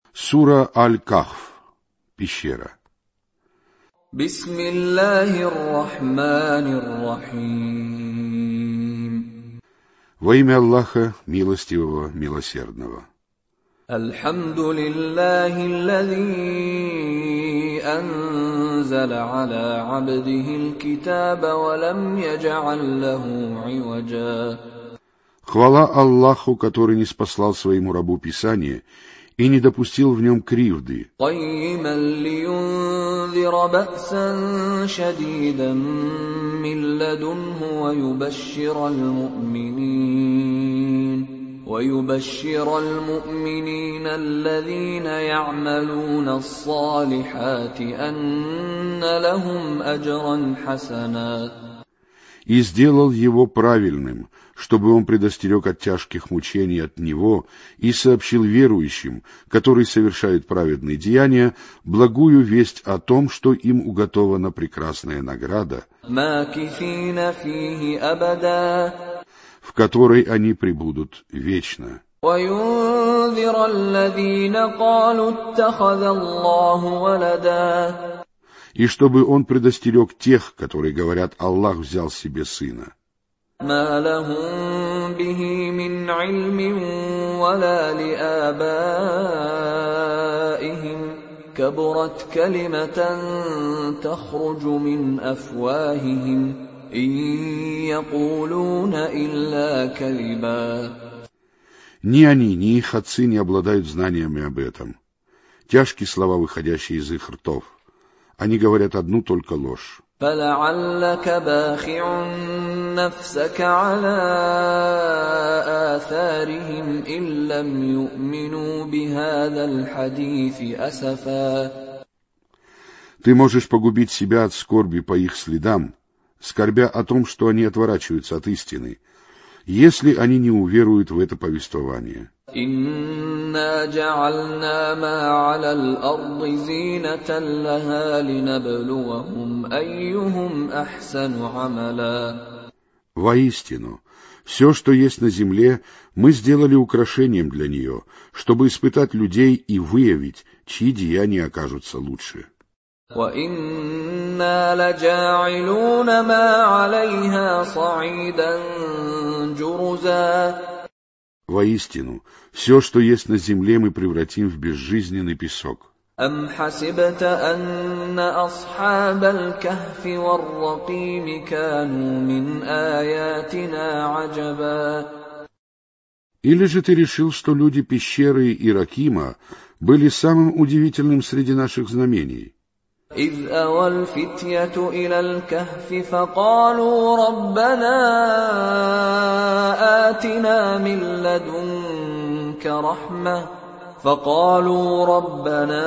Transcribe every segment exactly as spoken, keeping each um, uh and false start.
Сура Аль-Кахф. Пещера. Бисмиллахир-рахманир-рахим. Во имя Аллаха, милостивого, милосердного. Алхамдулиллахи аллази анзаля аля абдихил китаба ва лам ядж'аль лаху иваджа. Хвала Аллаху, который ниспослал своему рабу Писание и не допустил в нем кривды. Qayyiman liyunzira ba'san shadidan min ladunhu wa yubashshira al-mu'minin wa yubashshira al-mu'minina alladhina ya'maluna as-salihati anna lahum ajran hasana. И сделал его правильным, чтобы он предостерег от тяжких мучений от него и сообщил верующим, которые совершают праведные деяния, благую весть о том, что им уготована прекрасная награда, в которой они пребудут вечно. И чтобы он предостерег тех, которые говорят: Аллах взял себе сына. ما لهم به من علم ولا لآبائهم كبرت كلمة تخرج من أفواههم إن يقولون إلا كذبا. Ни они, ни их отцы не обладают знаниями об этом. Тяжкие слова, выходящие из их ртов. Они говорят одну только ложь. فَلَعَلَّكَ بَاخِعٌ نَفْسَكَ عَلَىٰ آثَارِهِمْ إِن لَّمْ يُؤْمِنُوا بِهَٰذَا الْحَدِيثِ أَسَفًا. Ты можешь погубить себя от скорби по их следам, скорбя о том, что они отворачиваются от истины, если они не уверуют в это повествование. إِنَّا جَعَلْنَا مَا عَلَى الْأَرْضِ زِينَةً لَهَا لِنَبْلُوَهُمْ أَيُّهُمْ أَحْسَنُ عَمَلًا. Воистину, все, что есть на земле, мы сделали украшением для нее, чтобы испытать людей и выявить, чьи деяния окажутся лучше. وَإِنَّا لَجَاعِلُونَ مَا عَلَيْهَا صَعِيدًا جُرُزًا. Воистину, все, что есть на земле, мы превратим в безжизненный песок. أَمْ حَسِبْتَ أَنَّ أَصْحَابَ الْكَهْفِ وَالرَّقِيمِ كَانُوا مِنْ آيَاتِنَا عَجَبًا. Или же ты решил, что люди пещеры и Ракима были самым удивительным среди наших знамений? إِذْ أَوَى الْفِتْيَةُ إِلَى الْكَهْفِ فَقَالُوا رَبَّنَا آتِنَا مِن لَّدُنكَ رَحْمَةً فَقَالُوا رَبَّنَا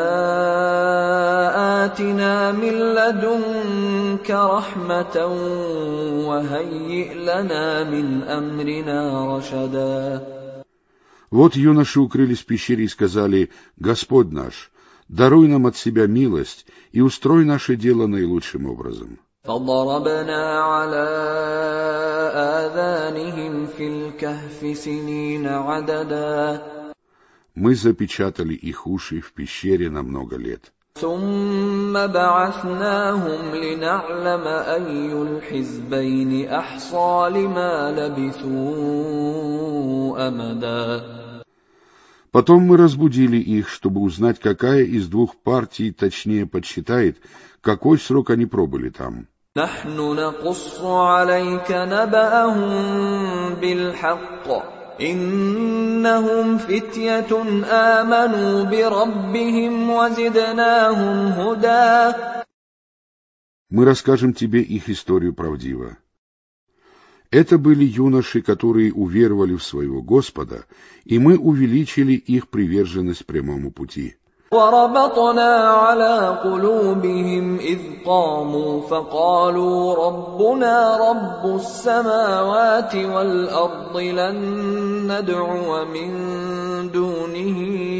آتِنَا مِن لَّدُنكَ رَحْمَةً وَهَيِّئْ لَنَا مِنْ أَمْرِنَا رَشَدًا. Вот юноши укрылись в пещере и сказали: Господь наш, даруй нам от себя милость и устрой наше дело наилучшим образом. فَضَرَبْنَا عَلَىٰ آذَانِهِمْ فِي الْكَهْفِ سِنِينَ عَدَدًا. Мы запечатали их уши в пещере на много лет. ثُمَّ بَعَثْنَاهُمْ لِنَعْلَمَ أَيُّ الْحِزْبَيْنِ أَحْصَىٰ لِمَا لَبِثُوا أَمَدًا. Потом мы разбудили их, чтобы узнать, какая из двух партий точнее подсчитает, какой срок они пробыли там. نَحْنُ نَقُصُّ عَلَيْكَ نَبَأَهُم بِالْحَقِّ إِنَّهُمْ فِتْيَةٌ آمَنُوا بِرَبِّهِمْ وَزِدْنَاهُمْ هُدًى. Мы расскажем тебе их историю правдиво. Это были юноши, которые уверовали в своего Господа, и мы увеличили их приверженность прямому пути. وَرَبَطْنَا عَلَىٰ قُلُوبِهِمْ إِذْ قَامُوا فَقَالُوا رَبُّنَا رَبُّ السَّمَاوَاتِ وَالْأَرْضِ لَن نَّدْعُوَ مِن دُونِهِ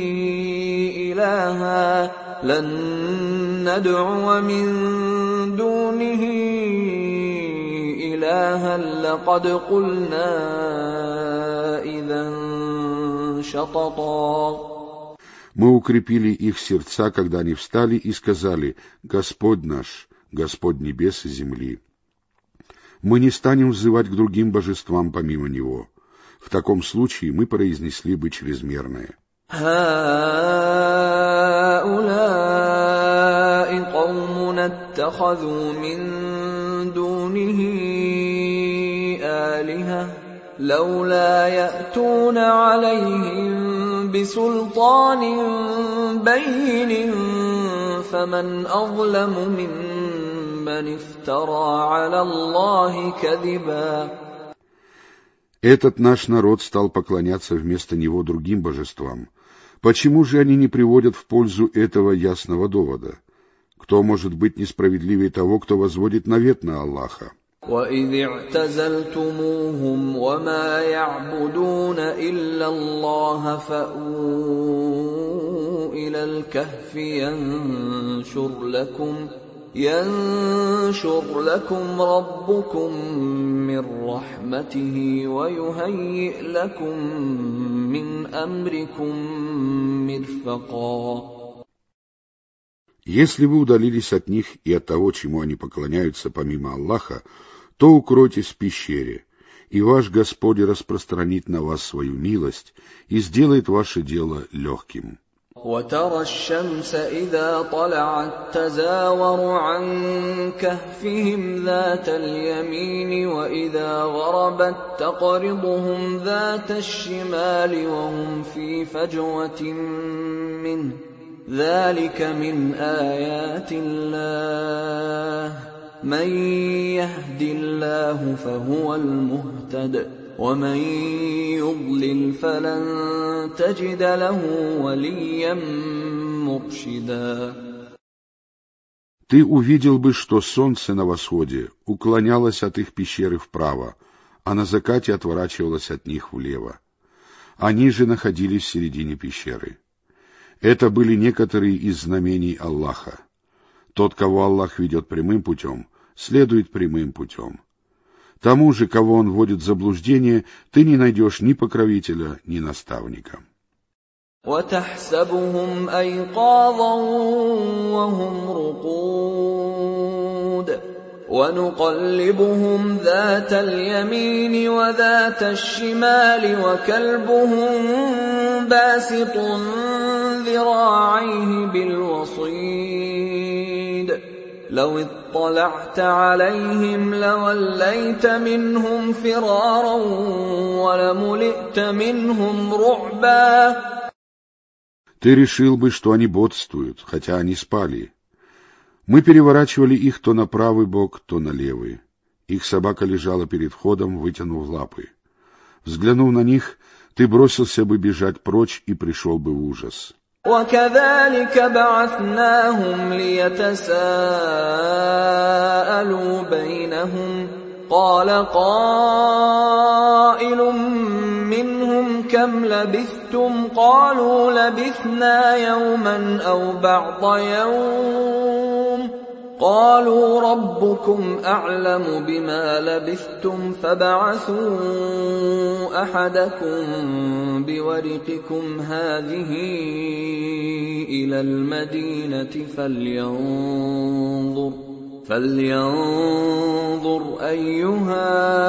إِلَٰهًا لَن نَّدْعُوَ مِن دُونِهِ إِلَٰهًا لَّقَدْ قُلْنَا إِذًا شَطَطًا. Мы укрепили их сердца, когда они встали и сказали: «Господь наш, Господь небес и земли». Мы не станем взывать к другим божествам помимо Него. В таком случае мы произнесли бы чрезмерное. هؤلاء قوم اتخذوا من دونه آلهة لولا يأتون عليهم بسلطان بين فمن أظلم ممن افترى على الله كذبا. Этот наш народ стал поклоняться вместо него другим божествам. Почему же они не приводят в пользу этого ясного довода? Кто может быть несправедливее того, кто возводит навет на Аллаха? وَإِذِ اعْتَزَلْتُمُوهُمْ وَمَا يَعْبُدُونَ إِلَّا اللَّهَ فَأْوُوا إِلَى الْكَهْفِ يَنشُرْ لَكُمْ ينشر لكم ربكم من رحمته ويهيئ لكم من أمركم مرفقا. Если вы удалились от них и от того, чему они поклоняются помимо Аллаха, то укройтесь в пещере, и ваш Господь распространит на вас свою милость и сделает ваше дело легким. وترى الشمس إذا طلعت تزاور عن كهفهم ذات اليمين وإذا غربت تقرضهم ذات الشمال وهم في فجوة منه ذلك من آيات الله من يهد الله فهو المهتد ومن يضلل فلن تجد له وليا مرشدا. Ты увидел бы, что солнце на восходе уклонялось от их пещеры вправо, а на закате отворачивалось от них влево. Они же находились в середине пещеры. Это были некоторые из знамений Аллаха. Тот, кого Аллах ведет прямым путем, следует прямым путем. Тому же, кого он вводит в заблуждение, ты не найдешь ни покровителя, ни наставника. وَتَحْسَبُهُمْ أَيْقَاظًا وَهُمْ رُقُودٌ وَنُقَلِّبُهُمْ ذَاتَ الْيَمِينِ وَذَاتَ الشِّمَالِ وَكَلْبُهُمْ بَاسِطٌ ذِرَاعَيْهِ بِالْوَصِيدِ لو اطلعت عليهم لوليت منهم فرارا ولملئت منهم رعبا. Ты решил бы, что они бодствуют, хотя они спали. Мы переворачивали их то на правый бок, то на левый. Их собака лежала перед входом, вытянув лапы. Взглянув на них, ты бросился бы бежать прочь и пришел бы в ужас. وَكَذَلِكَ بَعَثْنَاهُمْ لِيَتَسَاءَلُوا بَيْنَهُمْ قَالَ قَائِلٌ مِّنْهُمْ كَمْ لَبِثْتُمْ قَالُوا لَبِثْنَا يَوْمًا أَوْ بَعْضَ يَوْمٍ قالوا ربكم أعلم بما لبثتم فابعثوا أحدكم بورقكم هذه إلى المدينة فلينظر فلينظر أيها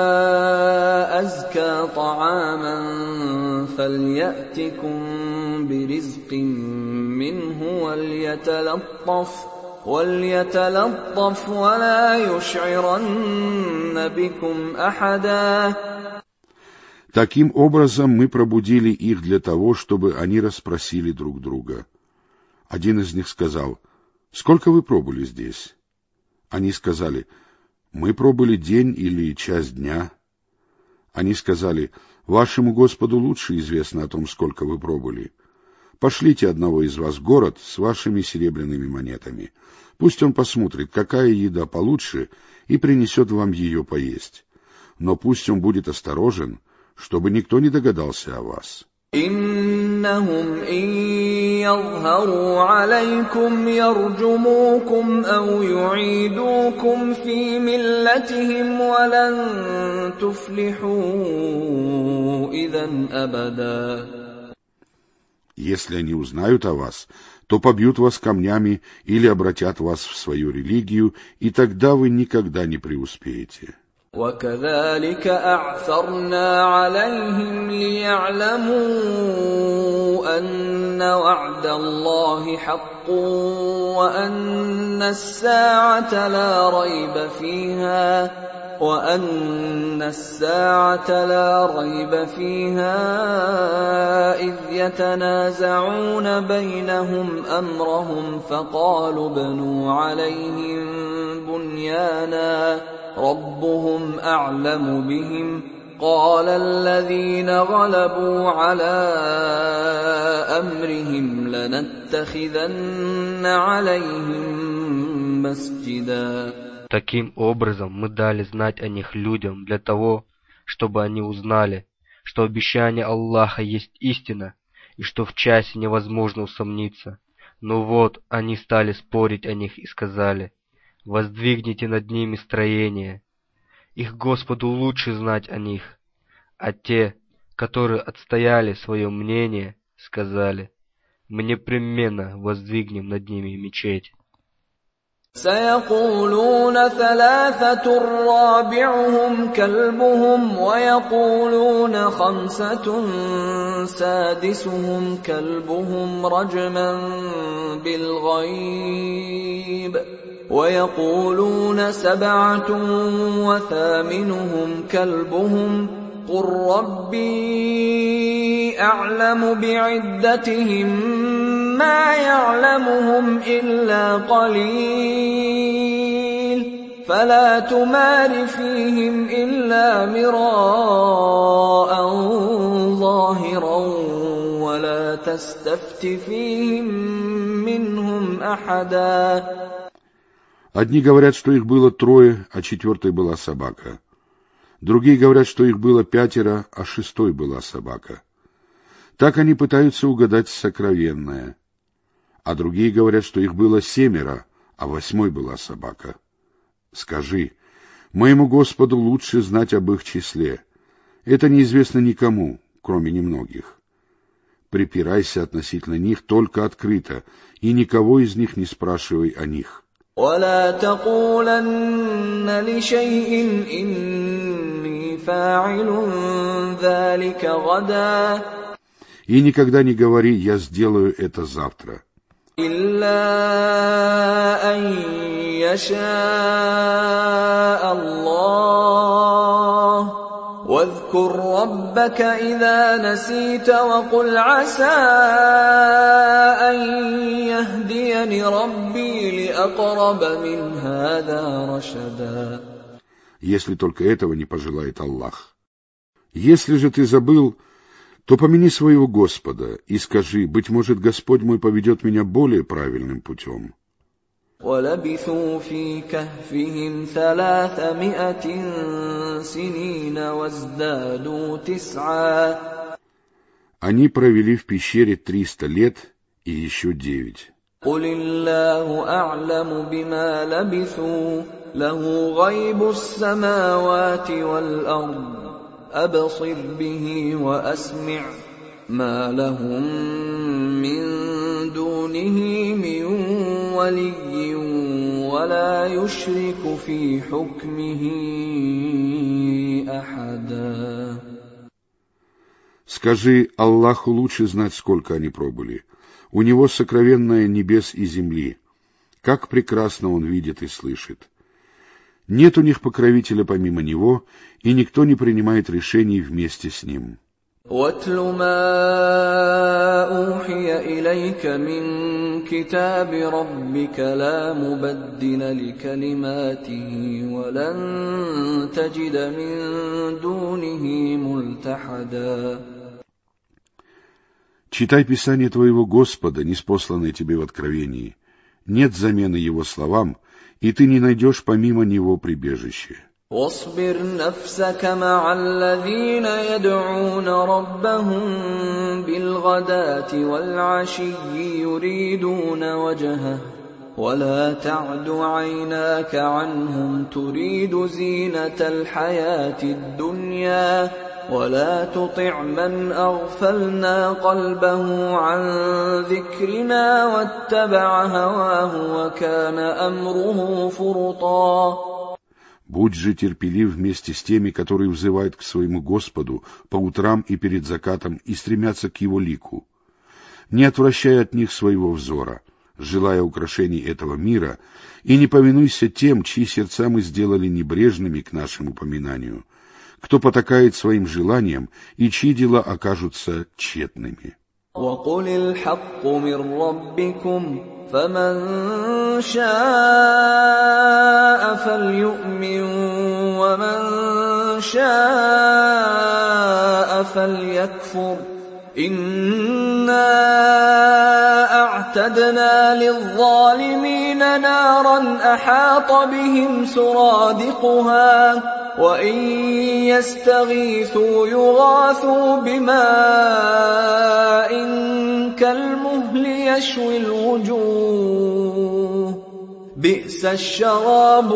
أزكى طعاما فليأتكم برزق منه وليتلطف وَلْيَتَلَطَّفْ وَلَا يُشْعِرَنَّ بِكُمْ أَحَدًا. Таким образом мы пробудили их для того, чтобы они расспросили друг друга. Один из них сказал: «Сколько вы пробыли здесь?» Они сказали: «Мы пробыли день или часть дня». Они сказали: «Вашему Господу лучше известно о том, сколько вы пробыли. Пошлите одного из вас в город с вашими серебряными монетами. Пусть он посмотрит, какая еда получше, и принесет вам ее поесть. Но пусть он будет осторожен, чтобы никто не догадался о вас». إنهم إن يظهروا عليكم يرجموكم أو يعيدوكم في ملتهم ولن تفلحوا إذا أبدا. Если они узнают о вас, то побьют вас камнями или обратят вас в свою религию, и тогда вы никогда не преуспеете. وَكَذَلِكَ أَعْثَرْنَا عَلَيْهِمْ لِيَعْلَمُوا أَنَّ وَعْدَ اللَّهِ حَقٌّ وَأَنَّ السَّاعَةَ لَا رَيْبَ فِيهَا وَأَنَّ السَّاعَةَ لَا رَيْبَ فِيهَا إِذْ يَتَنَازَعُونَ بَيْنَهُمْ أَمْرَهُمْ فَقَالُوا ابْنُوا عَلَيْهِم بُنْيَانًا رَبُّهُمْ أَعْلَمُ بِهِمْ قَالَ الَّذِينَ غَلَبُوا عَلَىٰ أَمْرِهِمْ لَنَتَّخِذَنَّ عَلَيْهِم مَّسْجِدًا. Таким образом мы дали знать о них людям для того, чтобы они узнали, что обещание Аллаха есть истина, и что в часе невозможно усомниться. Но вот они стали спорить о них и сказали: «Воздвигните над ними строение». Их Господу лучше знать о них. А те, которые отстояли свое мнение, сказали: «Мы непременно воздвигнем над ними мечеть». سيقولون ثلاثة رابعهم كلبهم ويقولون خمسة سادسهم كلبهم رجما بالغيب ويقولون سبعة وثامنهم كلبهم قل ربي أعلم بعدتهم ما يعلمهم إلا قليل فلا تمار فيهم إلا مراء ظاهرا ولا تستفت فيهم منهم أحدا. Одни говорят, что их было трое, а четвертой была собака. Другие говорят, что их было пятеро, а шестой была собака. Так они пытаются угадать сокровенное. А другие говорят, что их было семеро, а восьмой была собака. Скажи, моему Господу лучше знать об их числе. Это неизвестно никому, кроме немногих. Припирайся относительно них только открыто, и никого из них не спрашивай о них. ولا تقولن لشيء إني فاعل ذلك غدا. И никогда не говори: я сделаю это завтра. إلا أن يشاء الله واذكر ربك إذا نسيت وقل عسى أن يهديني ربي لأقرب من هذا رشدا. Если только этого не пожелает Аллах. Если же ты забыл, то помяни своего Господа и скажи: быть может, Господь мой поведет меня более правильным путем. وَلَبِثُوا فِي كَهْفِهِمْ ثَلَاثَمِائَةٍ سِنِينَ وَازْدَادُوا تِسْعًا. Они провели в пещере триста лет и еще девять. قُلِ اللَّهُ أَعْلَمُ بِمَا لَبِثُوا لَهُ غَيْبُ السَّمَاوَاتِ وَالْأَرْضِ أَبْصِرْ بِهِ وَأَسْمِعْ مَا لَهُم مِّن دُونِهِ مِن وَلِيٍّ وَلَا يُشْرِكُ فِي حُكْمِهِ أَحَدًا. Скажи: Аллаху лучше знать, сколько они пробыли. У Него сокровенное небес и земли. Как прекрасно Он видит и слышит. Нет у них покровителя помимо Него, и никто не принимает решений вместе с Ним. وَاتْلُ مَا أُوحِيَ إِلَيْكَ مِن كِتَابِ رَبِّكَ لَا مُبَدِّلَ لِكَلِمَاتِهِ وَلَن تَجِدَ مِن دُونِهِ مُلْتَحَدًا. Читай Писание твоего Господа, ниспосланное тебе в откровении. Нет замены Его словам, и ты не найдешь помимо Него прибежище. واصبر نفسك مع الذين يدعون ربهم بالغداة والعشي يريدون وجهه ولا تعد عيناك عنهم تريد زينة الحياة الدنيا ولا تطع من أغفلنا قلبه عن ذكرنا واتبع هواه وكان أمره فرطا. Будь же терпелив вместе с теми, которые взывают к своему Господу по утрам и перед закатом и стремятся к Его лику. Не отвращай от них своего взора, желая украшений этого мира, и не повинуйся тем, чьи сердца мы сделали небрежными к нашему упоминанию, кто потакает своим желаниям и чьи дела окажутся тщетными. وَقُلِ الْحَقُّ مِنْ رَبِّكُمْ فَمَنْ شَاءَ فَلْيُؤْمِنْ وَمَنْ شَاءَ فَلْيَكْفُرْ إِنَّا أَعْتَدْنَا لِلظَّالِمِينَ نَارًا أَحَاطَ بِهِمْ سُرَادِقُهَا وَإِنْ يَسْتَغِيثُوا يُغَاثُوا بِمَاءٍ كَالْمُهْلِ يَشْوِي الْوُجُوهَ بِئْسَ الشَّرَابُ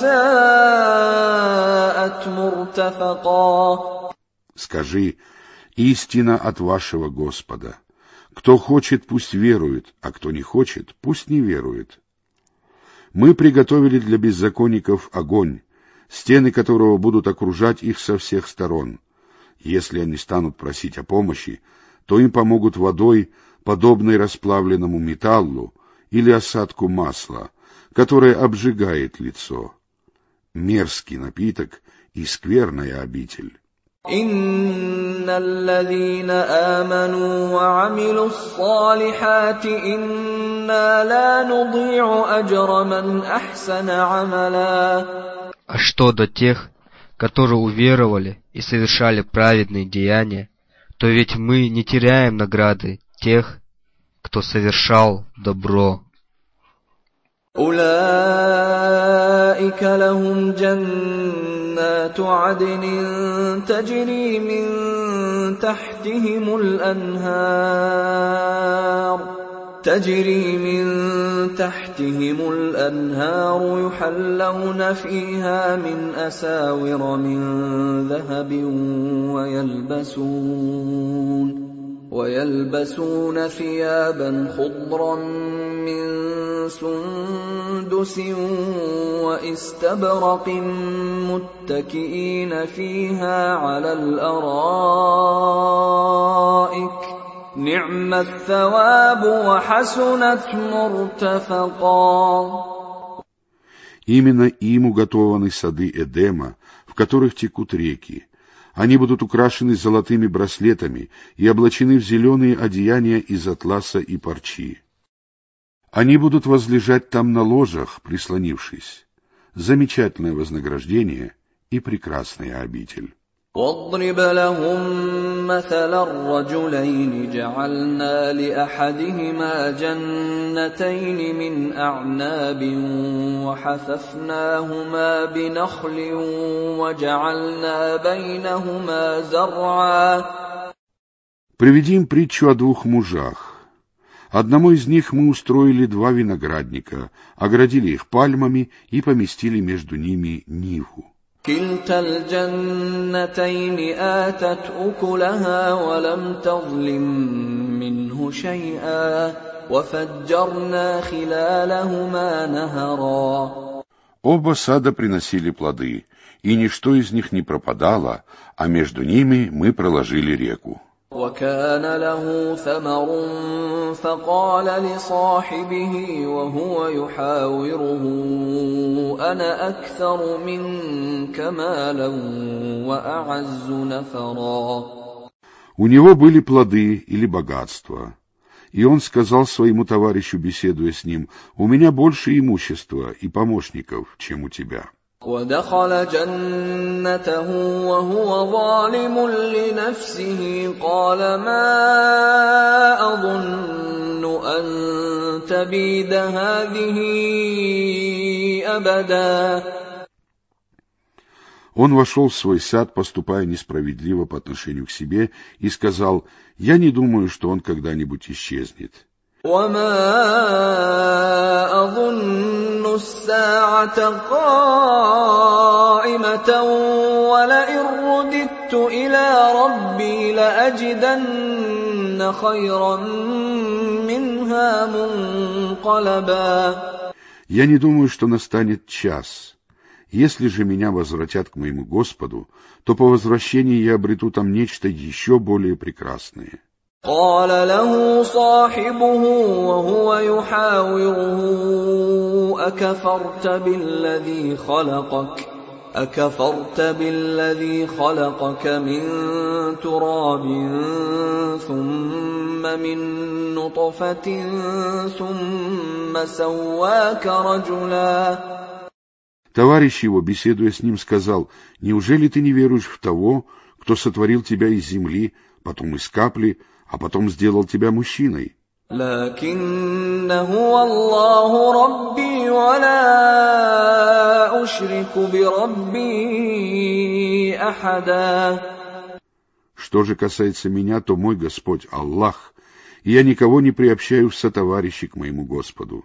وَسَاءَتْ مُرْتَفَقًا. Скажи: истина от вашего Господа. Кто хочет, пусть верует, а кто не хочет, пусть не верует. Мы приготовили для беззаконников огонь, стены которого будут окружать их со всех сторон. Если они станут просить о помощи, то им помогут водой, подобной расплавленному металлу или осадку масла, которое обжигает лицо. Мерзкий напиток и скверная обитель. إِنَّ الَّذِينَ آمَنُوا وَعَمِلُوا الصَّالِحَاتِ إِنَّا لَا نُضِيعُ أَجْرَ مَنْ أَحْسَنَ عَمَلًا. А что до тех, которые уверовали и совершали праведные деяния, то ведь мы не теряем награды тех, кто совершал добро. أُولَئِكَ لَهُمْ جَنَّاتُ عَدْنٍ تَجْرِي مِنْ تَحْتِهِمُ الْأَنْهَارُ تجري من تحتهم الأنهار يحلون فيها من أساور من ذهب ويلبسون ويلبسون ثيابا خضرا من سندس واستبرق متكئين فيها على الأرائك نعم الثواب وحسنت مرتفقا. Именно им уготованы сады Эдема, в которых текут реки. Они будут украшены золотыми браслетами и облачены в зеленые одеяния из атласа и парчи. Они будут возлежать там на ложах, прислонившись. Замечательное вознаграждение и прекрасная обитель. واضرب لهم مثلا الرجلين جعلنا لأحدهما جنتين من أعناب وحففناهما بنخل وجعلنا بينهما زرعا. Приведи им притчу о двух мужах. Одному из них мы устроили два виноградника, оградили их пальмами и поместили между ними ниву. كلتا الجنتين آتت أكلها ولم تظلم منه شيئا وفجرنا خلالهما نهرا. Оба сада приносили плоды, и ничто из них не пропадало, а между ними мы проложили реку. وكان له ثمر فقال لصاحبه وهو يحاوره أنا أكثر منك مالا وأعز نفرا. У него были плоды или богатство, и он сказал своему товарищу, беседуя с ним: «У меня больше имущества и помощников, чем у тебя». ودخل جنته وهو ظالم لنفسه قال ما أظن أن تبيد هذه أبدا. Он вошел в свой сад, поступая несправедливо по отношению к себе, и сказал: «Я не думаю, что он когда-нибудь исчезнет». وما أظن الساعة قائمة ولئن رددت رددت إلى ربي لأجدن خيرا منها منقلبا. Я не думаю, что настанет час. Если же меня возвратят к моему Господу, то по возвращении я обрету там нечто еще более прекрасное. قال له صاحبه وهو يحاوره أكفرت بالذي خلقك أكفرت بالذي خلقك من تراب ثم من نطفة ثم سواك رجلا. Товарищ его, беседуя с ним, сказал: «Неужели ты не веруешь в того, кто сотворил тебя из земли, потом из капли, а потом сделал тебя мужчиной?» لكن هو الله ربي ولا أشرك بربي أحدا. Что же касается меня, то мой Господь Аллах, и я никого не приобщаю в сотоварищи к моему Господу.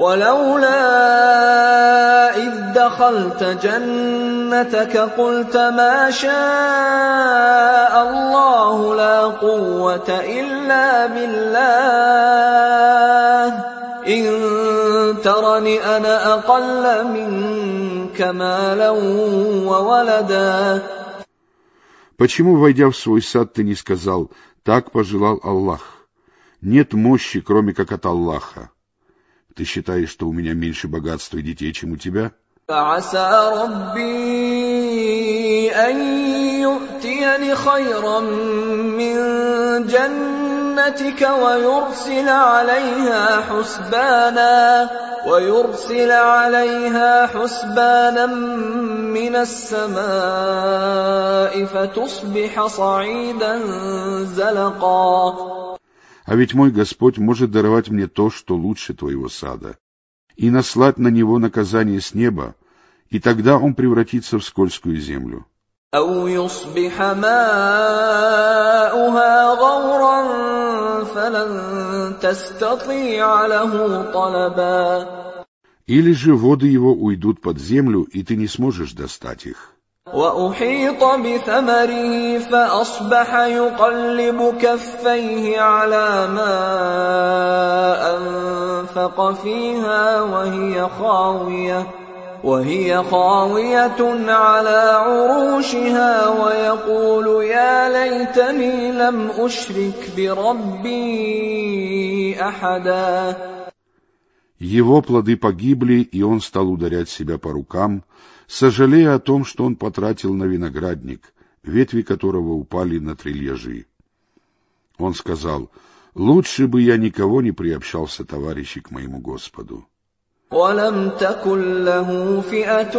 ولولا إذ دخلت جنتك قلت ما شاء الله لا قوة إلا بالله إن ترني أنا أقل منك مالا وولدا. Почему, войдя в свой сад, ты не сказал: «Так пожелал Аллах»? Нет мощи, кроме как от Аллаха. Ты считаешь, что у меня меньше богатства и детей, чем у тебя? فعسى ربي أن يؤتيني خيرا من جنتك ويرسل عليها حسبانا ويرسل عليها حسبانا من السماء فتصبح صعيدا زلقا. А ведь мой Господь может даровать мне то, что лучше твоего сада, и наслать на него наказание с неба, и тогда он превратится в скользкую землю. أو يصبح ماؤها غورا فلن تستطيع له طلبا. Или же воды его уйдут под землю, и ты не сможешь достать их. وأحيط بثمره فأصبح يقلب كفيه على ما أنفق فيها وهي خاوية وهي خاوية على عروشها ويقول يا ليتني لم أشرك بربي أحدا. Его плоды погибли, и он стал ударять себя по рукам, сожалея о том, что он потратил на виноградник, ветви которого упали на трильяжи. Он сказал: «Лучше бы я никого не приобщался, товарищи, к моему Господу». ولم تكن له فئة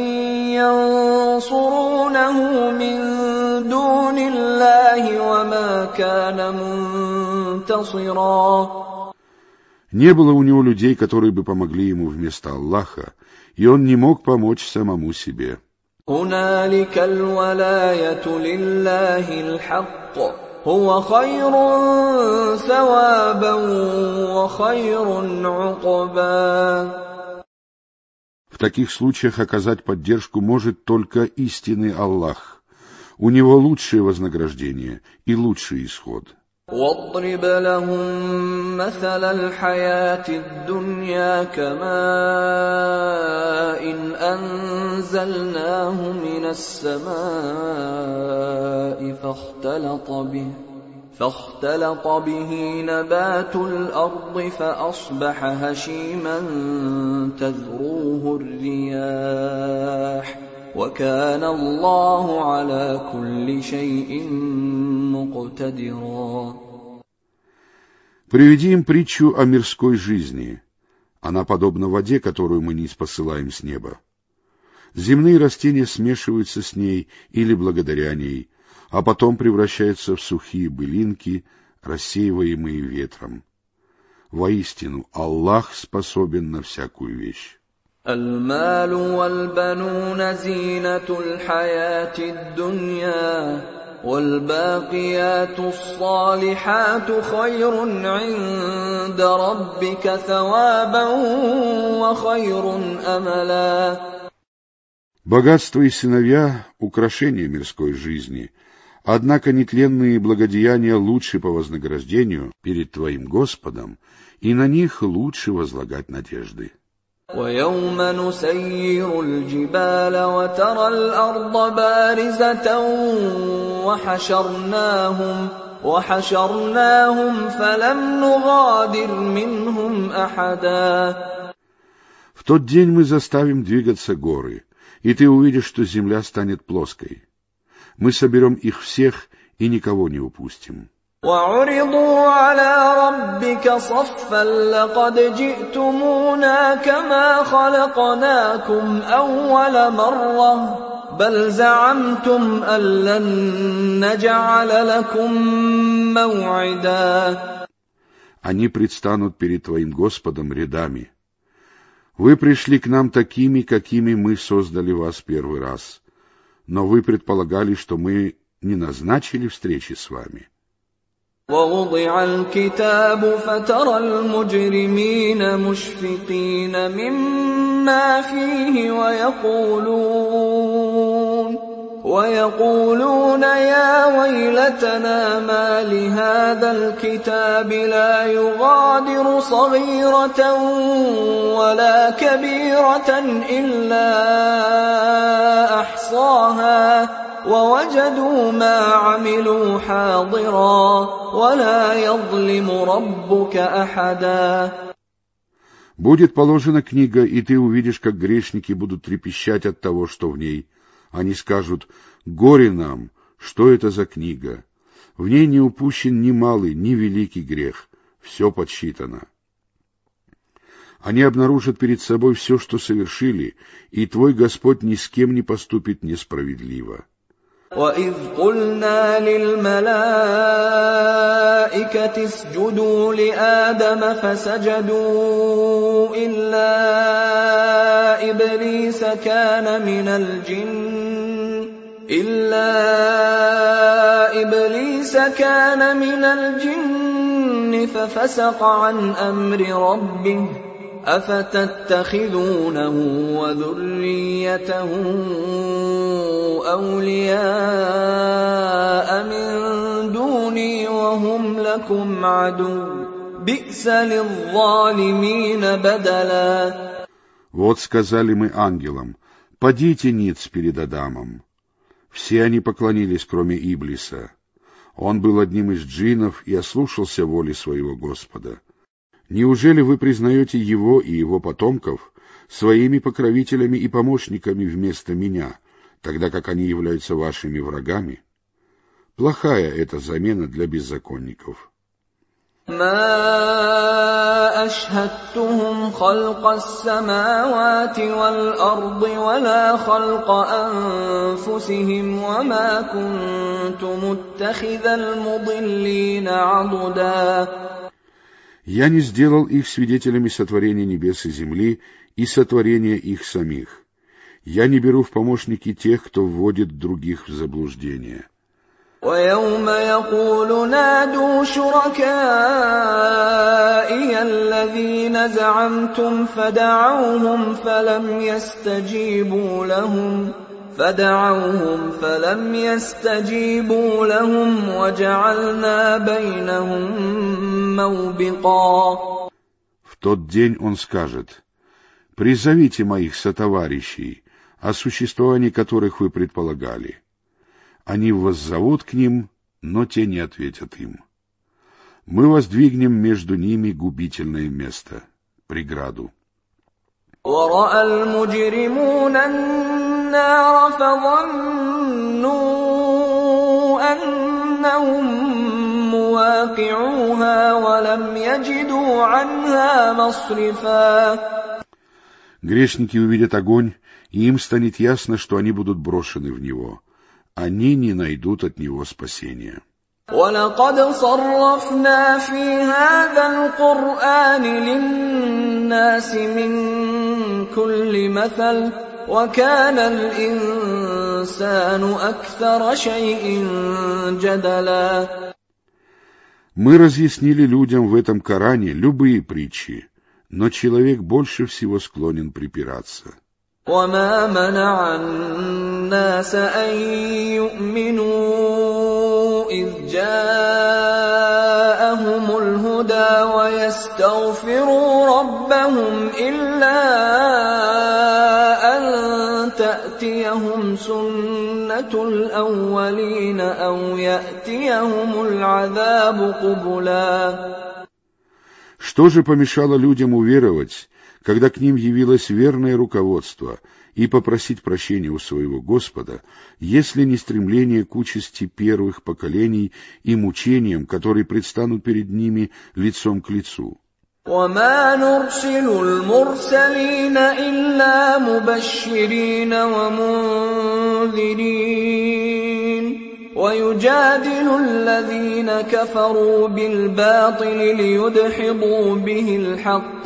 ينصرونه من دون الله وما كان منتصرا. Не было у него людей, которые бы помогли ему вместо Аллаха, и он не мог помочь самому себе. هنالك الولاية لله الحق هو خير ثوابا وخير عقبا. В таких случаях оказать поддержку может только истинный Аллах. У него лучшее вознаграждение и лучший исход. واضرب لهم مثل الحياة الدنيا كماء إن أنزلناه من السماء فاختلط به فاختلط به نبات الأرض فأصبح هشيما تذروه الرياح وكان الله على كل شيء مقتدرا. Приведи им притчу о мирской жизни. Она подобна воде, которую мы не спосылаем с неба. Земные растения смешиваются с ней или благодаря ней, а потом превращаются в сухие былинки, рассеиваемые ветром. Воистину, Аллах способен на всякую вещь. المال والبنون زينة الحياة الدنيا والباقيات الصالحات خير عند ربك ثوابا وخير أملا. Богатство и сыновья — украшение мирской жизни, Однако нетленные благодеяния лучше по вознаграждению перед твоим Господом, и на них лучше возлагать надежды. وَيَوْمَ نُسَيِّرُ الْجِبَالَ وَتَرَى الْأَرْضَ بَارِزَةً وَحَشَرْنَاهُمْ وَحَشَرْنَاهُمْ فَلَمْ نُغَادِرْ مِنْهُمْ أَحَدًا. В тот день мы заставим двигаться горы, и ты увидишь, что земля станет плоской. Мы соберем их всех и никого не упустим. وَعُرِضُوا عَلَى رَبِّكَ صَفًّا لَقَدْ جِئْتُمُونَا كَمَا خَلَقْنَاكُمْ أَوَّلَ مَرَّةٍ بَلْ زَعَمْتُمْ أَن لَّن نَّجْعَلَ لَكُم مَّوْعِدًا. Они предстанут перед твоим Господом рядами. Вы пришли к нам такими, какими мы создали вас первый раз, но вы предполагали, что мы не назначили встречи с вами. وَوُضِعَ الْكِتَابُ فَتَرَى الْمُجْرِمِينَ مُشْفِقِينَ مِمَّا فِيهِ وَيَقُولُونَ وَيَقُولُونَ يَا وَيْلَتَنَا مَا لِهَذَا الْكِتَابِ لَا يُغَادِرُ صَغِيرَةً وَلَا كَبِيرَةً إِلَّا أَحْصَاهَا وَوَجَدُوا مَا عَمِلُوا حَاضِرًا وَلَا يَظْلِمُ رَبُّكَ أَحَدًا. Будет положена книга, и ты увидишь, как грешники будут трепещать от того, что в ней. Они скажут: «Горе нам! Что это за книга? В ней не упущен ни малый, ни великий грех. Все подсчитано». Они обнаружат перед собой все, что совершили, и твой Господь ни с кем не поступит несправедливо. وَإِذْ قُلْنَا لِلْمَلَائِكَةِ اسْجُدُوا لِآدَمَ فَسَجَدُوا إِلَّا إِبْلِيسَ كَانَ مِنَ الْجِنِّ إِلَّا إِبْلِيسَ كَانَ مِنَ الْجِنِّ فَفَسَقَ عَنْ أَمْرِ رَبِّهِ أَفَتَتَّخِذُونَهُ وَذُرِّيَّتَهُ أَوْلِيَاءَ مِن دُونِي وَهُمْ لَكُمْ عَدُوٌّ بِئْسَ لِلظَّالِمِينَ بَدَلًا. Вот сказали мы ангелам: «Падите ниц перед Адамом». Все они поклонились, кроме Иблиса. Он был одним из джиннов и ослушался воли своего Господа. Неужели вы признаете его и его потомков своими покровителями и помощниками вместо меня, тогда как они являются вашими врагами? Плохая эта замена для беззаконников. مَا أَشْهَدتُّهُمْ خَلْقَ السَّمَاوَاتِ وَالْأَرْضِ وَلَا خَلْقَ أَنفُسِهِمْ وَمَا كُنتُ مُتَّخِذَ الْمُضِلِّينَ عَضُدًا. Я не сделал их свидетелями сотворения небес и земли и сотворения их самих. Я не беру в помощники тех, кто вводит других в заблуждение. وَيَوْمَ يَقُولُ نَادُوا شُرَكَائِيَ الَّذِينَ زَعَمْتُمْ فَدَعَوْهُمْ فَلَمْ يَسْتَجِيبُوا لَهُمْ فَدَعَوْهُمْ فَلَمْ يَسْتَجِيبُوا لَهُمْ وَجَعَلْنَا بَيْنَهُمْ مَوْبِقًا. В тот день он скажет: «Призовите моих сотоварищей, о существовании которых вы предполагали». Они воззовут к ним, но те не ответят им. Мы воздвигнем между ними губительное место, преграду. وَرَأَى الْمُجْرِمُونَ النَّارَ فَظَنُّوا أَنَّهُم مُّوَاقِعُوهَا وَلَمْ يَجِدُوا عَنْهَا مَصْرِفًا. Грешники увидят огонь, и им станет ясно, что они будут брошены в него. Они не найдут от него спасения. وَلَقَدْ صَرَّفْنَا فِي هَذَا الْقُرْآنِ لِلنَّاسِ مِنْ كُلِّ مَثَلٍ وَكَانَ الْإِنسَانُ أَكْثَرَ شَيْءٍ جَدَلًا. Мы разъяснили людям в этом Коране любые притчи, но человек больше всего склонен припираться. وَمَا مَنَعَ النَّاسَ أَن يُؤْمِنُوا إذ جاءهم الهدى ويستغفروا ربهم إلا أن تأتيهم سنة الأولين أو يأتيهم العذاب قبلا. Что же помешало людям уверовать, когда к ним явилось верное руководство, и попросить прощения у своего Господа, если не стремление к участи первых поколений и мучениям, которые предстанут перед ними лицом к лицу? وَمَا نُرْسِلُ الْمُرْسَلِينَ إِلَّا مُبَشِّرِينَ وَمُنذِرِينَ وَيُجَادِلُ الَّذِينَ كَفَرُوا بِالْبَاطِلِ لِيُدْحِضُوا بِهِ الْحَقَّ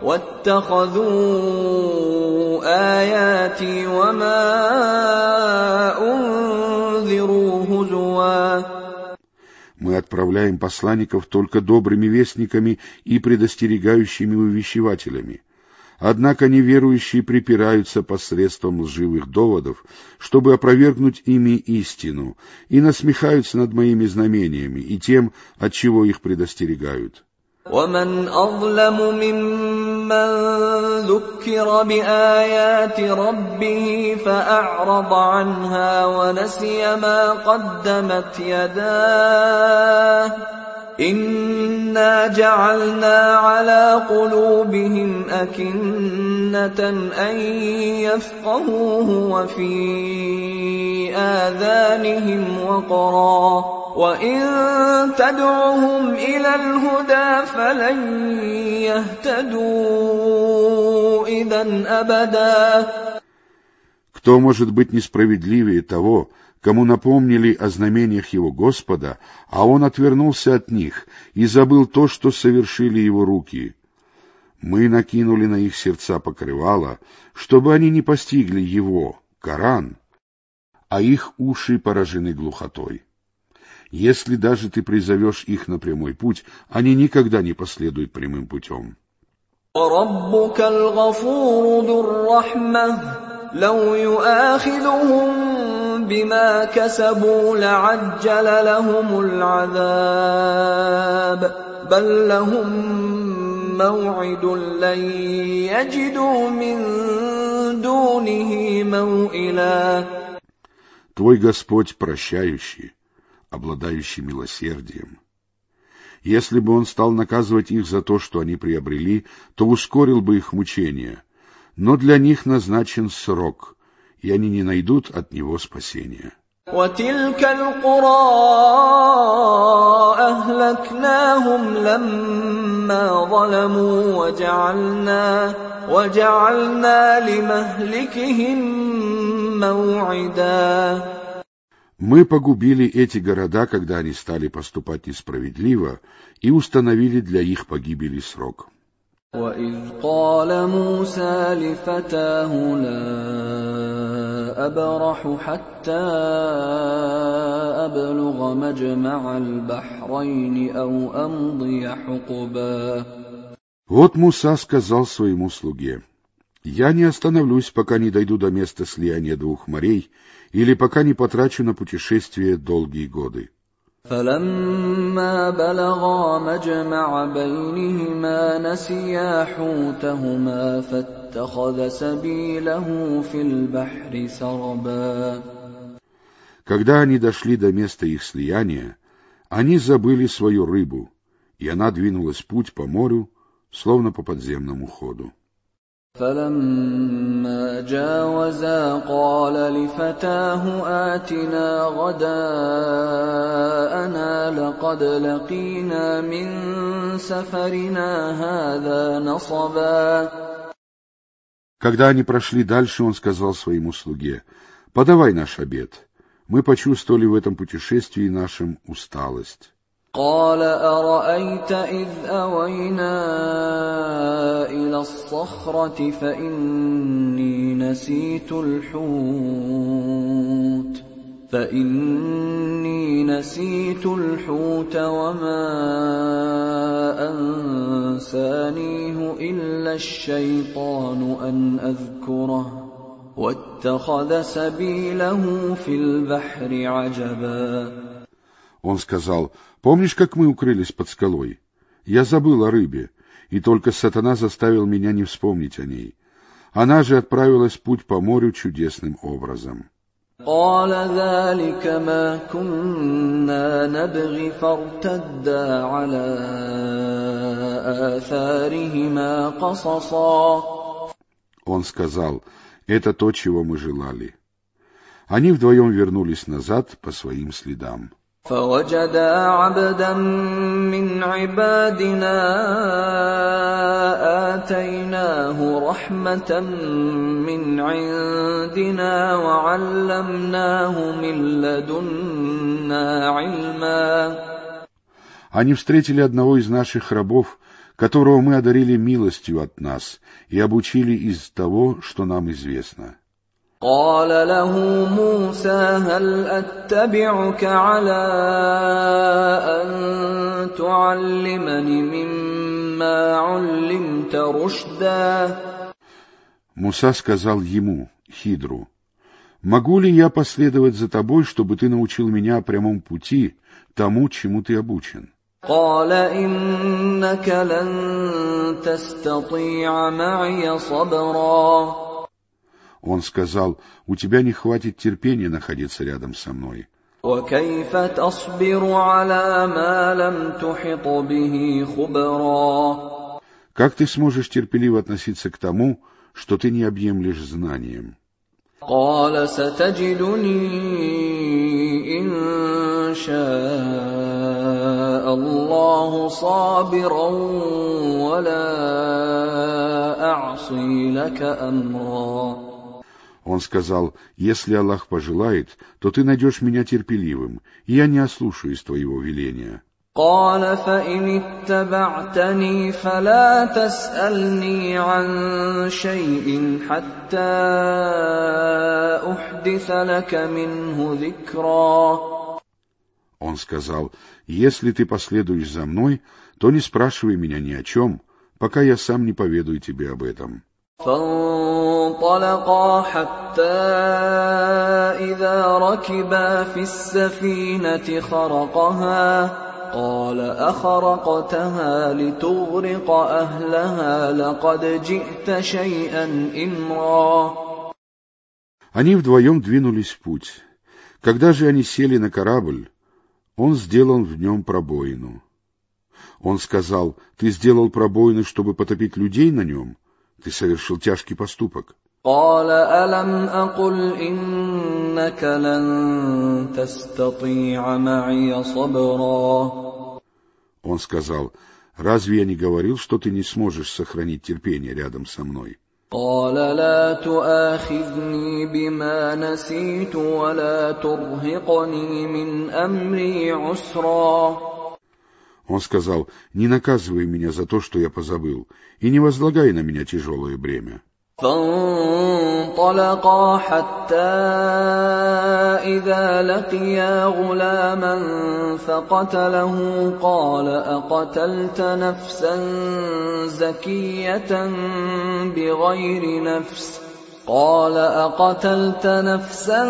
وَاتَّخَذُوا آيَاتِي وَمَا أُنذِرُوا هُزُوًا. Мы отправляем посланников только добрыми вестниками и предостерегающими увещевателями. Однако неверующие припираются посредством лживых доводов, чтобы опровергнуть ими истину, и насмехаются над моими знамениями и тем, от чего их предостерегают. وَمَنْ أَظْلَمُ مِمَّنْ ذُكِّرَ بِآيَاتِ رَبِّهِ فَأَعْرَضَ عَنْهَا وَنَسِيَ مَا قَدَّمَتْ يَدَاهُ إِنَّا جَعَلْنَا عَلَى قُلُوبِهِمْ أَكِنَّةً أَن يَفْقَهُوهُ وَفِي آذَانِهِمْ وَقْرًا وَإِن تَدْعُهُمْ إِلَى الْهُدَى فَلَن يَهْتَدُوا إِذًا أَبَدًا. Кто может быть несправедливее того, кому напомнили о знамениях его Господа, а он отвернулся от них и забыл то, что совершили его руки? Мы накинули на их сердца покрывало, чтобы они не постигли его, Коран, а их уши поражены глухотой. Если даже ты призовешь их на прямой путь, они никогда не последуют прямым путем. وَرَبُّكَ الْغَفُورُ ذُو الرَّحْمَةِ لَوْ يُؤَاخِذُهُم بِمَا كَسَبُوا لَعَجَّلَ لَهُمُ الْعَذَابَ بَل لَّهُم مَّوْعِدٌ لَّن يَجِدُوا مِن دُونِهِ مَوْئِلًا. Твой Господь прощающий, обладающий милосердием. Если бы Он стал наказывать их за то, что они приобрели, то ускорил бы их мучения. Но для них назначен срок, и они не найдут от него спасения. وَتِلْكَ الْقُرَىٰ أَهْلَكْنَاهُمْ لَمَّا ظَلَمُوا وَجَعَلْنَا وَجَعَلْنَا لِمَهْلِكِهِم مَّوْعِدًا. Мы погубили эти города, когда они стали поступать несправедливо, и установили для их погибели срок. وَإِذْ قَالَ مُوسَىٰ لِفَتَاهُ لَا أَبْرَحُ حَتَّىٰ أَبْلُغَ مَجْمَعَ الْبَحْرَيْنِ أَوْ أَمْضِيَ حُقُبًا. Вот Муса сказал своему слуге: «Я не остановлюсь, пока не дойду до места слияния двух морей, или пока не потрачу на путешествие долгие годы». فَلَمَّا بَلَغَا مَجْمَعَ بَيْنِهِمَا نَسِيَا حُوتَهُمَا فَاتَّخَذَ سَبِيلَهُ فِي الْبَحْرِ سَرَبًا. Когда они дошли до места их слияния, они забыли свою рыбу, и она двинулась путь по морю, словно по подземному ходу. فَلَمَّا جَاوَزَا قَالَ لِفَتَاهُ آتِنَا غَدَاءَنَا لَقَدْ لَقِينَا مِن سَفَرِنَا هَٰذَا نَصَبًا. Когда они прошли дальше, он сказал своему слуге: «Подавай наш обед. Мы почувствовали в этом путешествии нашим усталость». قَالَ أَرَأَيْتَ إِذْ أَوَيْنَا إِلَى الصَّخْرَةِ فَإِنِّي نَسِيتُ الْحُوتَ فَإِنِّي نَسِيتُ الْحُوتَ وَمَا أَنسَانِيهُ إِلَّا الشَّيْطَانُ أَنْ أَذْكُرَهُ وَاتَّخَذَ سَبِيلَهُ فِي الْبَحْرِ عَجَبًا. Он сказал: «Помнишь, как мы укрылись под скалой? Я забыл о рыбе, и только сатана заставил меня не вспомнить о ней. Она же отправилась в путь по морю чудесным образом». قال ذلك ما كنا نبغي فارتدا على آثارهما قصصا. Он сказал: «Это то, чего мы желали». Они вдвоем вернулись назад по своим следам. فوجدا عبدا من عبادنا آتيناه رحمة من عندنا وعلمناه من لدنا علما. Они встретили одного из наших рабов, которого мы одарили милостью от нас и обучили из того, что нам известно. قال له موسى هل أتبعك على أن تعلمني مما علمت رشدا. Муса сказал ему, Хидру: «Могу ли я последовать за тобой, чтобы ты научил меня о прямом пути, тому, чему ты обучен?» قال إنك لن تستطيع معي صبرا. Он сказал: «У тебя не хватит терпения находиться рядом со мной». وكيف تصبر على ما لم تحط به خبرا. Как ты сможешь терпеливо относиться к тому, что ты не объемлешь знанием? قال ستجدني إن شاء الله صابرا ولا أعصي لك أمرا. Он сказал: «Если Аллах пожелает, то ты найдешь меня терпеливым, и я не ослушаюсь твоего веления». قال فإن اتبعتني فلا تسألني عن شيء حتى أحدث لك منه ذكرا. Он сказал: «Если ты последуешь за мной, то не спрашивай меня ни о чем, пока я сам не поведаю тебе об этом». فانطلقا حتى إذا ركبا في السفينة خرقها قال أخرقتها لتغرق أهلها لقد جئت شيئا إمرا. Они вдвоем двинулись в путь. Когда же они сели на корабль, он сделал в нем пробоину. Он сказал: «Ты сделал пробоину, чтобы потопить людей на нем? Ты совершил тяжкий поступок». قال ألم أقل إنك لن تستطيع معي صبرا. Он сказал: «Разве я не говорил, что ты не сможешь сохранить терпение рядом со мной?» قال لا تؤاخذني بما نسيت ولا ترهقني من أمري عسرا. Он сказал: «Не наказывай меня за то, что я позабыл, и не возлагай на меня тяжелое бремя». فانطلقا حتى إذا لقيا غلاما فقتله قال أقتلت نفسا زكية بغير نفس قال أقتلت نفسا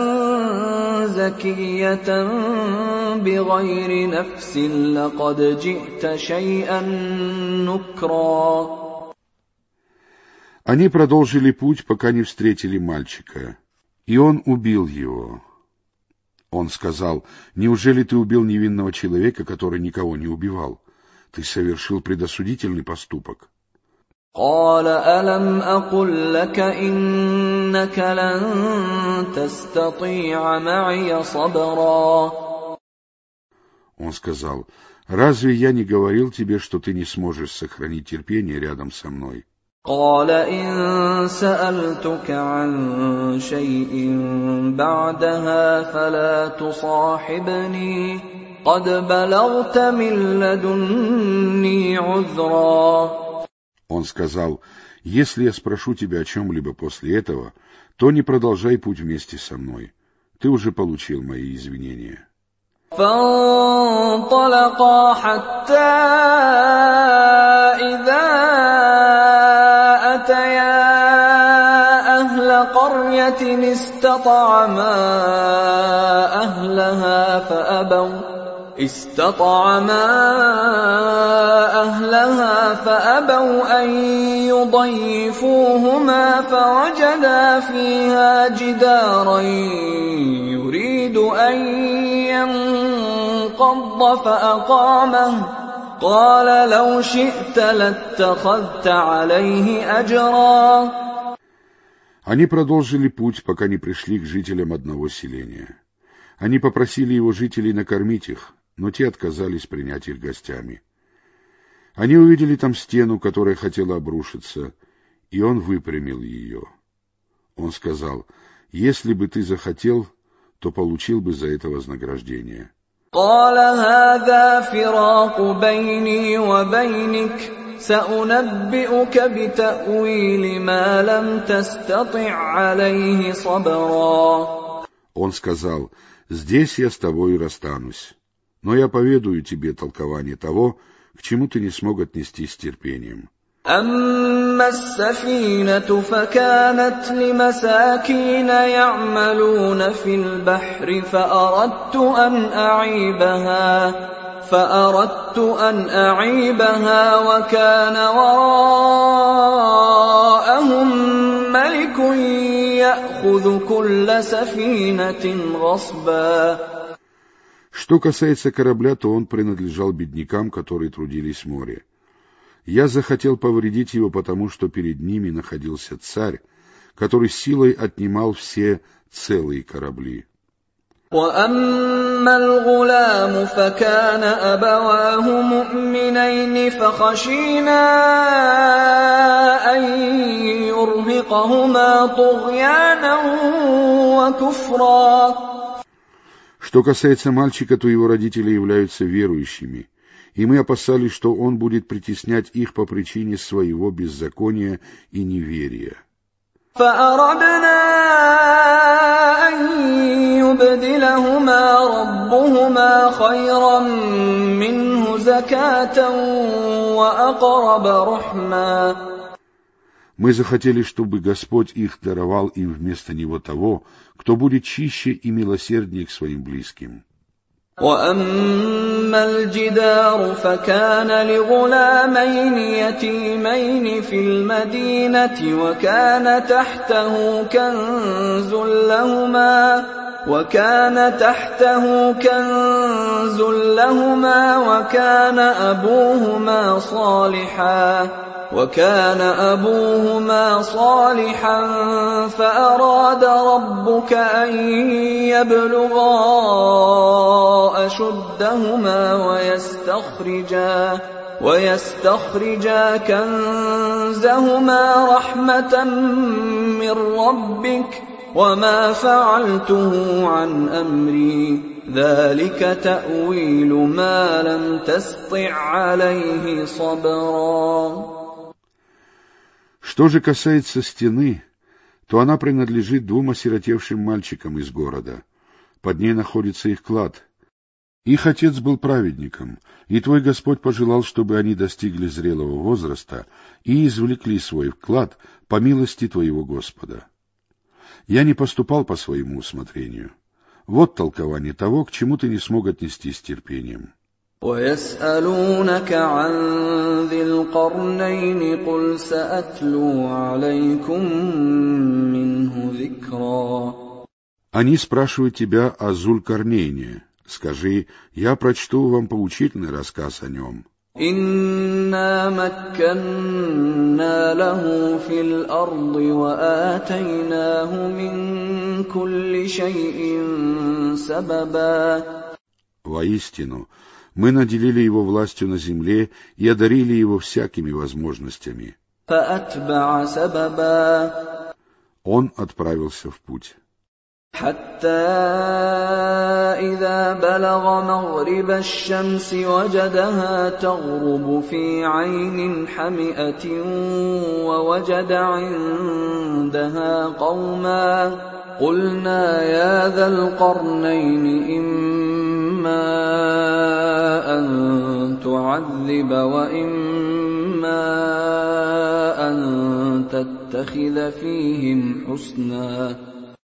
زكية بغير نفس لقد جئت شيئا نكرا. Они продолжили путь, пока не встретили мальчика, и он убил его. Он сказал: «Неужели ты убил невинного человека, который никого не убивал? Ты совершил предосудительный поступок». قال ألم أقل لك إنك لن تستطيع معي صبرا. Он сказал: «Разве я не говорил тебе, что ты не сможешь сохранить терпение рядом со мной?» قال إن سألتك عن شيء بعدها فلا تصاحبني قد بلغت من لدني عذرا. Он сказал: «Если я спрошу тебя о чем-либо после этого, то не продолжай путь вместе со мной. Ты уже получил мои извинения». فانطلقا حتى إذا أتيا أهل قرية استطعما أهلها فأبوا استطعما أهلها فأبوا أن يضيفوهما فوجدا فيها جدارا يريد أن ينقض فأقامه قال لو شئت لاتخذت عليه أجرا. Они продолжили путь, пока не пришли к жителям одного селения. Они попросили его жителей накормить их, но те отказались принять их гостями. Они увидели там стену, которая хотела обрушиться, и он выпрямил ее. Он сказал: «Если бы ты захотел, то получил бы за это вознаграждение». قال هذا فراق بيني وبينك سأنبئك بتأويل ما لم تستطع عليه صبرا. Он сказал: «Здесь я с тобой расстанусь, но я поведаю тебе толкование того, к чему ты не смог отнестись с терпением». أما السفينة فكانت لمساكين يعملون في البحر فأردت أن أعيبها فأردت أن أعيبها وكان وراءهم ملك يأخذ كل سفينة غصبا. Что касается корабля, то он принадлежал беднякам, которые трудились в море. Я захотел повредить его, потому что перед ними находился царь, который силой отнимал все целые корабли. وَأَمَّا الْغُلَامُ فَكَانَ أَبَوَاهُ مُؤْمِنَيْنِ فَخَشِينَا أَن يُرْهِقَهُمَا طُغْيَانًا وَكُفْرًا. Что касается мальчика, то его родители являются верующими, и мы опасались, что он будет притеснять их по причине своего беззакония и неверия. فأردنا أن يبدلهما ربهما خيرا منه زكاة وأقرب رحما. Мы захотели, чтобы Господь их даровал им вместо него того, кто будет чище и милосерднее к своим близким. وَأَمَّا الْجِدَارُ فَكَانَ لِغُلَامَيْنِ يَتِيمَيْنِ فِي الْمَدِينَةِ وَكَانَ تَحْتَهُ كَنزٌ لَهُمَا وَكَانَ تَحْتَهُ كَنزٌ لَهُمَا وَكَانَ أَبُوهُمَا صَالِحًا وَكَانَ أَبُوهُمَا صَالِحًا فَأَرَادَ رَبُّكَ أَن يَبْلُغَا أَشُدَّهُمَا وَيَسْتَخْرِجَا وَيَسْتَخْرِجَا كَنزَهُمَا رَحْمَةً مِّن رَّبِّكَ وَمَا فَعَلْتُهُ عَنْ أَمْرِي ذَلِكَ تَأْوِيلُ مَا لَمْ تَسْطِع عَلَيْهِ صَبْرًا. Что же касается стены, то она принадлежит двум осиротевшим мальчикам из города. Под ней находится их клад. Их отец был праведником, и твой Господь пожелал, чтобы они достигли зрелого возраста и извлекли свой вклад по милости твоего Господа. Я не поступал по своему усмотрению. Вот толкование того, к чему ты не смог отнестись с терпением. وَيَسْأَلُونَكَ عَنْ ذِي الْقَرْنَيْنِ قُلْ سَأَتْلُو عَلَيْكُمْ مِنْهُ ذِكْرًا. Они спрашивают тебя о Зуль-Карнейне. Скажи: я прочту вам поучительный рассказ о нем. إِنَّا مَكَّنَّا لَهُ فِي الْأَرْضِ وَآتَيْنَاهُ مِنْ كُلِّ شَيْءٍ سَبَبًا. Воистину, мы наделили его властью на земле и одарили его всякими возможностями. فَأَتْبَعَ سَبَبًا. Он отправился в путь. حتى إذا بلغ مغرب الشمس وجدها تغرب في عين حمئة ووجد عندها قوما قلنا يا ذا القرنين إما أن تعذب وإما أن تتخذ فيهم حسنا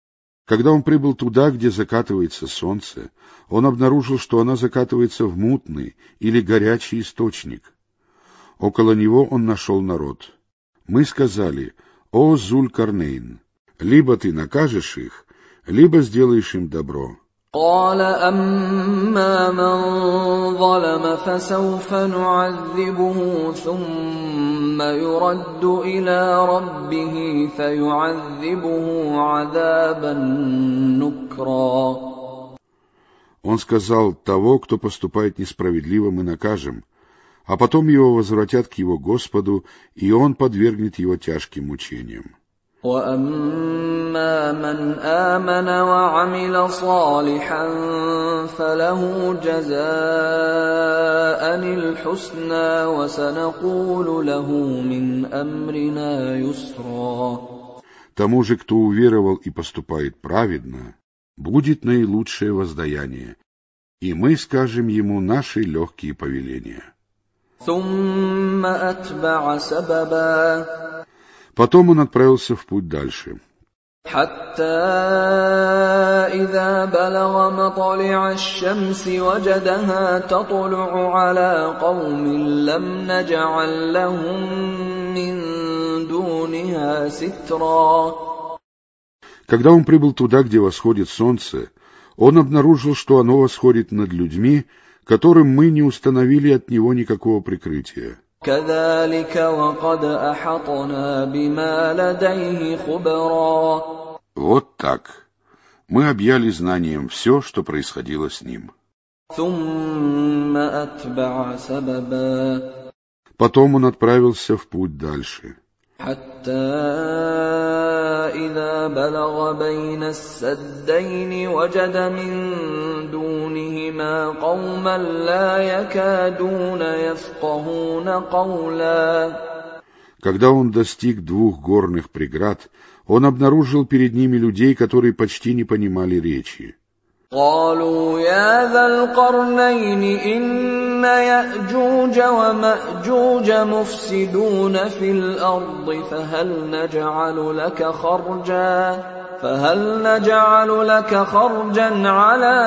Когда он прибыл туда, где закатывается солнце, он обнаружил, что она закатывается в мутный или горячий источник. Около него он нашел народ. Мы сказали: «О Зуль-Карнейн, либо ты накажешь их, либо сделаешь им добро». قال أما من ظلم فسوف نعذبه ثم يرد إلى ربه فيعذبه عذابا نكرا. Он сказал: того, кто поступает несправедливо, мы накажем, а потом его возвратят к его Господу, и он подвергнет его тяжким мучениям. وَأَمَّا مَنْ آمَنَ وَعَمِلَ صَالِحًا فَلَهُ جَزَاءً الْحُسْنَى وَسَنَقُولُ لَهُ مِنْ أَمْرِنَا يُسْرًا. Тому же, кто уверовал и поступает праведно, будет наилучшее воздаяние, и мы скажем ему наши легкие повеления. ثُمَّ أَتْبَعَ سَبَبًا. Потом он отправился в путь дальше. حتى إذا بلغ مطلع الشمس وجدها تطلع على قوم لم نجعل لهم من دونها سترا. Когда он прибыл туда, где восходит солнце, он обнаружил, что оно восходит над людьми, которым мы не установили от него никакого прикрытия. كذلك وقد أحطنا بما لديه خبرا. Вот так. Мы объяли знанием все, что происходило с ним. ثم أتبع سببا. Потом он отправился в путь дальше. حتى إذا بلغ بين السدين وجد من دونهما قوما لا يكادون يفقهون قولا. Когда он достиг двух горных преград, он обнаружил перед ними людей, которые почти не понимали речи. قالوا يا ذا القرنين إن يأجوج ومأجوج مفسدون في الأرض فهل نجعل لك خرجا فهل نجعل لك خرجا على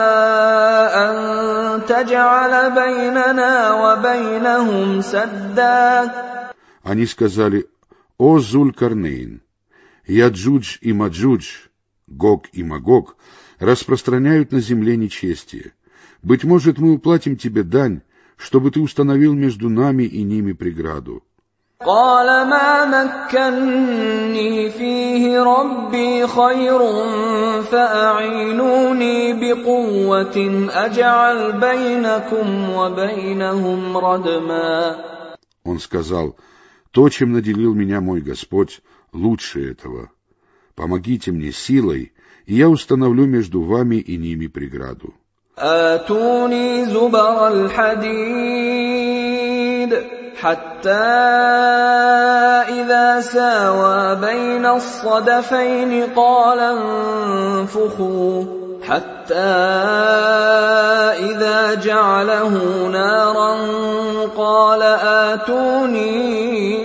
أن تجعل بيننا وبينهم سدا. Они сказали: «О Зуль-Карнейн, Яджудж и Маджудж, Гог и Магог распространяют на земле нечестие. Быть может, мы уплатим тебе дань, чтобы ты установил между нами и ними преграду». قال ما مكنني فيه ربي خير فأعينوني بقوة أجعل بينكم وبينهم ردما. Он сказал: «То, чем наделил меня мой Господь, лучше этого. Помогите мне силой, и я установлю между вами и ними преграду». آتوني زبر الحديد حتى إذا ساوى بين الصدفين قال انفخوا حتى إذا جعله نارا قال آتوني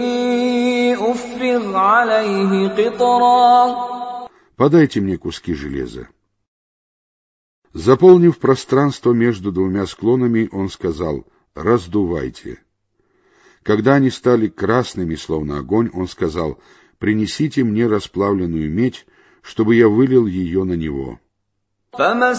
أفرغ عليه قطرا. «Подайте мне куски железа». Заполнив пространство между двумя склонами, он сказал: «Раздувайте». Когда они стали красными, словно огонь, он сказал: «Принесите мне расплавленную медь, чтобы я вылил ее на него». فما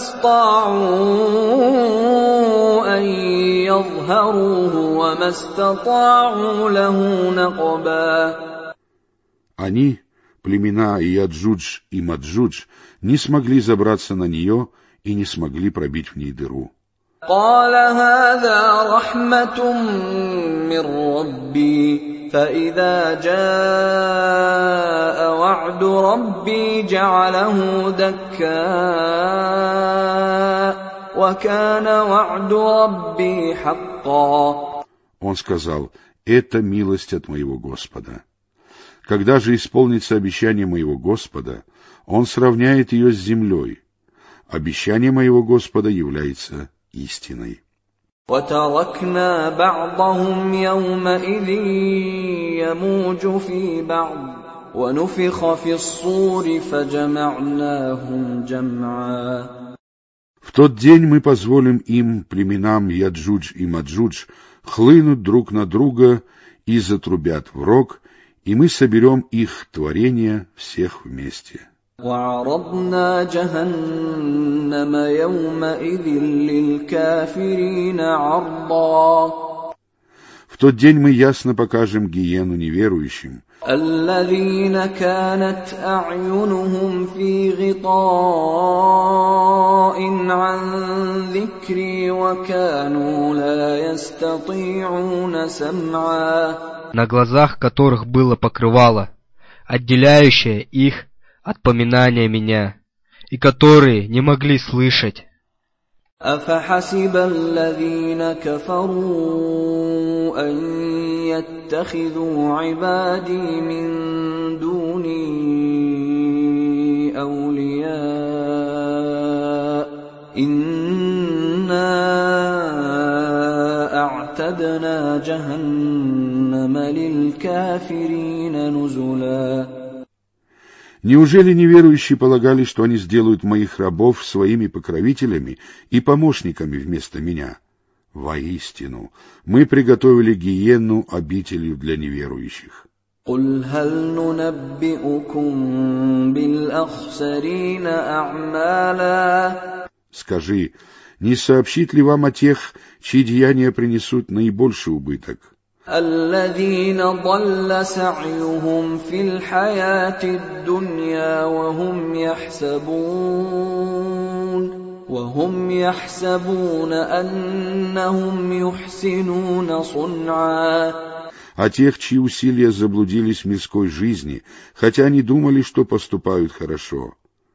استطاعوا أن يظهروه وما استطاعوا له نقبا. Они, племена Яджудж и Маджудж, не смогли забраться на нее и не смогли пробить в ней дыру. قال هذا رحمة من ربي فإذا جاء وعد ربي جعله دكا وكان وعد ربي حقا. Он сказал: «Это милость от моего Господа. Когда же исполнится обещание моего Господа, он сравняет ее с землей. Обещание моего Господа является истиной». وتركنا بعضهم يومئذ يموج في بعض ونفخ في الصور فجمعناهم جمعا. В тот день мы позволим им, племенам Яджудж и Маджудж, хлынуть друг на друга и затрубят в рог, и мы соберем их творения всех вместе. وعرضنا جهنم يومئذ للكافرين عرضا. В тот день мы ясно покажем гиену неверующим, الذين كانت أعينهم في غطاء عن ذكري وكانوا لا يستطيعون سمعا. На глазах которых было покрывало, отделяющее их от поминания меня, и которые не могли слышать. أفحسب الذين كفروا أن يتخذوا عبادي من دوني أولياء إنا أعتدنا جهنم للكافرين نزلا. Неужели неверующие полагали, что они сделают моих рабов своими покровителями и помощниками вместо меня? Воистину, мы приготовили гиенну обителью для неверующих. قل هل ننبئكم بالأخسرين أعمالا. Скажи, не сообщит ли вам о тех, чьи деяния принесут наибольший убыток? الذين ضل سعيهم في الحياة الدنيا وهم يحسبون وهم يحسبون أنهم يحسنون صنعا. О тех, чьи усилия заблудились в мирской жизни, хотя они думали, что поступают хорошо.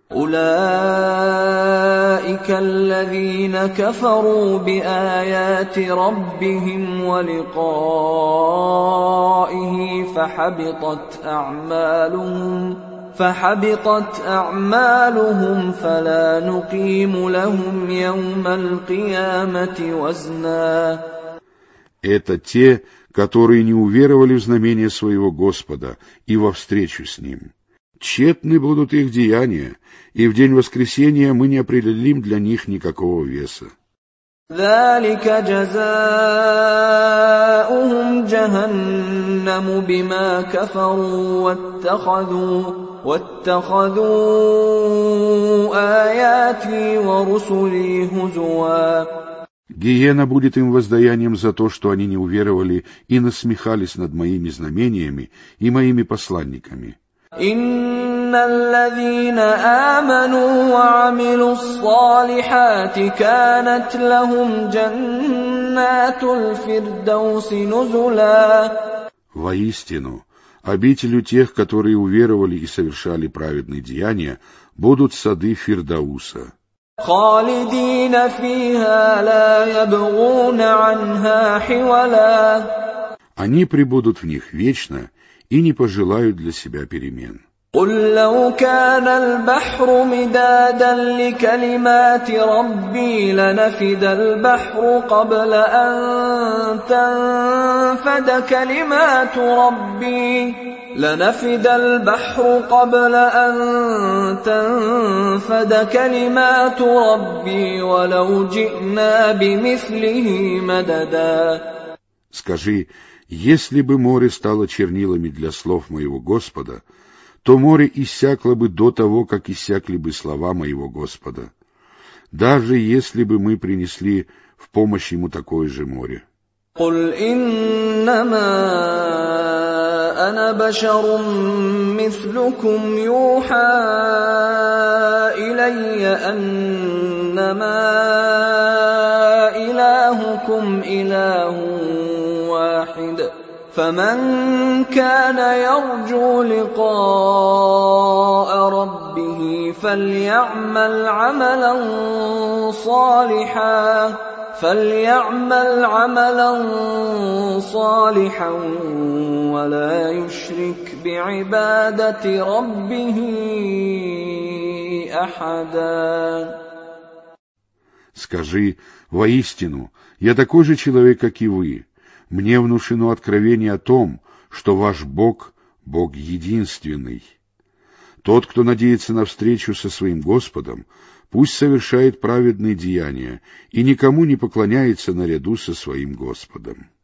أولئك الذين كفروا بآيات ربهم ولقائه فحبطت أعمالهم فحبطت أعمالهم فلا نقيم لهم يوم القيامة وزنا. Это те, которые не уверовали в знамение своего Господа и во встречу с Ним. Тщетны будут их деяния, и в день воскресения мы не определим для них никакого веса. ذلك جزاؤهم جهنم بما كفروا واتخذوا واتخذوا آياتي ورسلي هزوا. Гиена будет им воздаянием за то, что они не уверовали и насмехались над моими знамениями и моими посланниками. إن الذين آمنوا وعملوا الصالحات كانت لهم جنات الفردوس نزلا. Воистину, обителью тех, которые уверовали и совершали праведные деяния, будут сады Фирдауса. خالدين فيها لا يبغون عنها حولا. Они пребудут в них вечно и не пожелают для себя перемен. قل لو كان البحر مدادا لكلمات ربي لنفد البحر قبل أن تنفد كلمات ربي لنفد البحر قبل أن تنفد كلمات ربي ولو جئنا بمثله مددا. Скажи, если бы море стало чернилами для слов моего Господа, то море иссякло бы до того, как иссякли бы слова моего Господа, даже если бы мы принесли в помощь ему такое же море. قل إنما أنا بشر مثلكم يوحى إلي أنما إلهكم إله واحد فمن كان يرجو لقاء ربه فليعمل عملا صالحا فليعمل عملا صالحا ولا يشرك بعبادة ربه أحدا. Скажи, воистину, я такой же человек, как и вы. Мне внушено откровение о том, что ваш Бог Бог единственный. Тот, кто надеется на встречу со своим Господом, пусть совершает праведные деяния и никому не поклоняется наряду со своим Господом.